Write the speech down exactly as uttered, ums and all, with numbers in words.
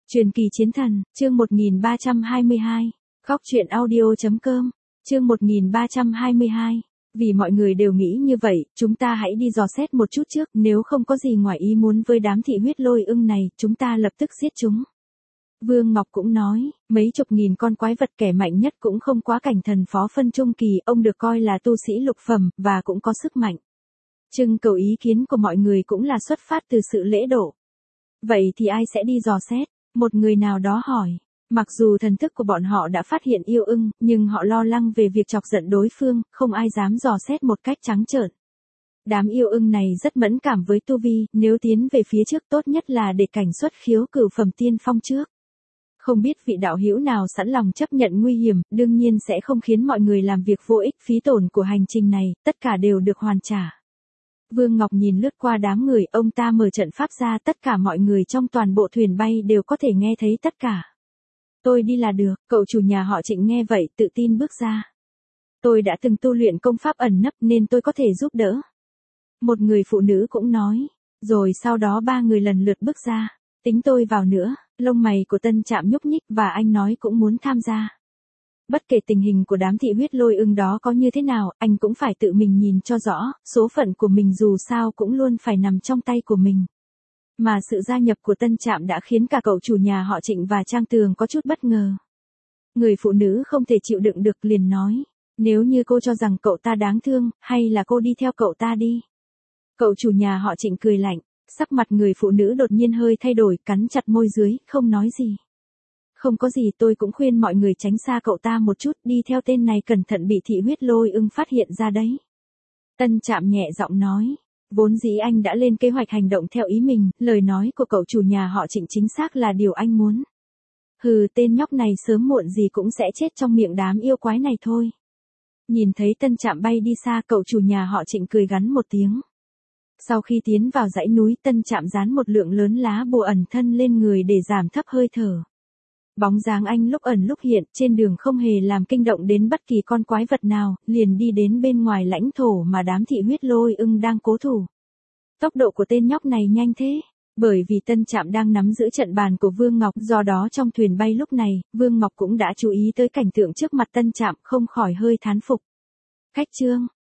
Truyền kỳ chiến thần, chương một nghìn ba trăm hai mươi hai. Góc truyện audio chấm com, chương một nghìn ba trăm hai mươi hai. Vì mọi người đều nghĩ như vậy, chúng ta hãy đi dò xét một chút trước, nếu không có gì ngoài ý muốn với đám thị huyết lôi ưng này, chúng ta lập tức giết chúng. Vương Ngọc cũng nói, mấy chục nghìn con quái vật kẻ mạnh nhất cũng không quá cảnh thần phó phân trung kỳ, ông được coi là tu sĩ lục phẩm, và cũng có sức mạnh. Trưng cầu ý kiến của mọi người cũng là xuất phát từ sự lễ độ. Vậy thì ai sẽ đi dò xét? Một người nào đó hỏi. Mặc dù thần thức của bọn họ đã phát hiện yêu ưng, nhưng họ lo lắng về việc chọc giận đối phương, không ai dám dò xét một cách trắng trợn. Đám yêu ưng này rất mẫn cảm với tu vi, nếu tiến về phía trước tốt nhất là để cảnh xuất khiếu cửu phẩm tiên phong trước. Không biết vị đạo hữu nào sẵn lòng chấp nhận nguy hiểm, đương nhiên sẽ không khiến mọi người làm việc vô ích, phí tổn của hành trình này, tất cả đều được hoàn trả. Vương Ngọc nhìn lướt qua đám người, ông ta mở trận pháp ra, tất cả mọi người trong toàn bộ thuyền bay đều có thể nghe thấy tất cả. Tôi đi là được, cậu chủ nhà họ Trịnh nghe vậy, tự tin bước ra. Tôi đã từng tu luyện công pháp ẩn nấp nên tôi có thể giúp đỡ. Một người phụ nữ cũng nói, rồi sau đó ba người lần lượt bước ra. Tính tôi vào nữa, lông mày của Tân Trạm nhúc nhích và anh nói cũng muốn tham gia. Bất kể tình hình của đám thị huyết lôi ưng đó có như thế nào, anh cũng phải tự mình nhìn cho rõ, số phận của mình dù sao cũng luôn phải nằm trong tay của mình. Mà sự gia nhập của Tân Trạm đã khiến cả cậu chủ nhà họ Trịnh và Trang Tường có chút bất ngờ. Người phụ nữ không thể chịu đựng được liền nói, nếu như cô cho rằng cậu ta đáng thương, hay là cô đi theo cậu ta đi. Cậu chủ nhà họ Trịnh cười lạnh, sắc mặt người phụ nữ đột nhiên hơi thay đổi, cắn chặt môi dưới, không nói gì. Không có gì, tôi cũng khuyên mọi người tránh xa cậu ta một chút, đi theo tên này cẩn thận bị thị huyết lôi ưng phát hiện ra đấy. Tân Trạm nhẹ giọng nói, vốn dĩ anh đã lên kế hoạch hành động theo ý mình, lời nói của cậu chủ nhà họ Trịnh chính xác là điều anh muốn. Hừ, tên nhóc này sớm muộn gì cũng sẽ chết trong miệng đám yêu quái này thôi. Nhìn thấy Tân Trạm bay đi xa, cậu chủ nhà họ Trịnh cười gắn một tiếng. Sau khi tiến vào dãy núi, Tân Trạm dán một lượng lớn lá bùa ẩn thân lên người để giảm thấp hơi thở. Bóng dáng anh lúc ẩn lúc hiện, trên đường không hề làm kinh động đến bất kỳ con quái vật nào, liền đi đến bên ngoài lãnh thổ mà đám thị huyết lôi ưng đang cố thủ. Tốc độ của tên nhóc này nhanh thế, bởi vì Tân Trạm đang nắm giữ trận bàn của Vương Ngọc, do đó trong thuyền bay lúc này, Vương Ngọc cũng đã chú ý tới cảnh tượng trước mặt Tân Trạm, không khỏi hơi thán phục. Khách trương,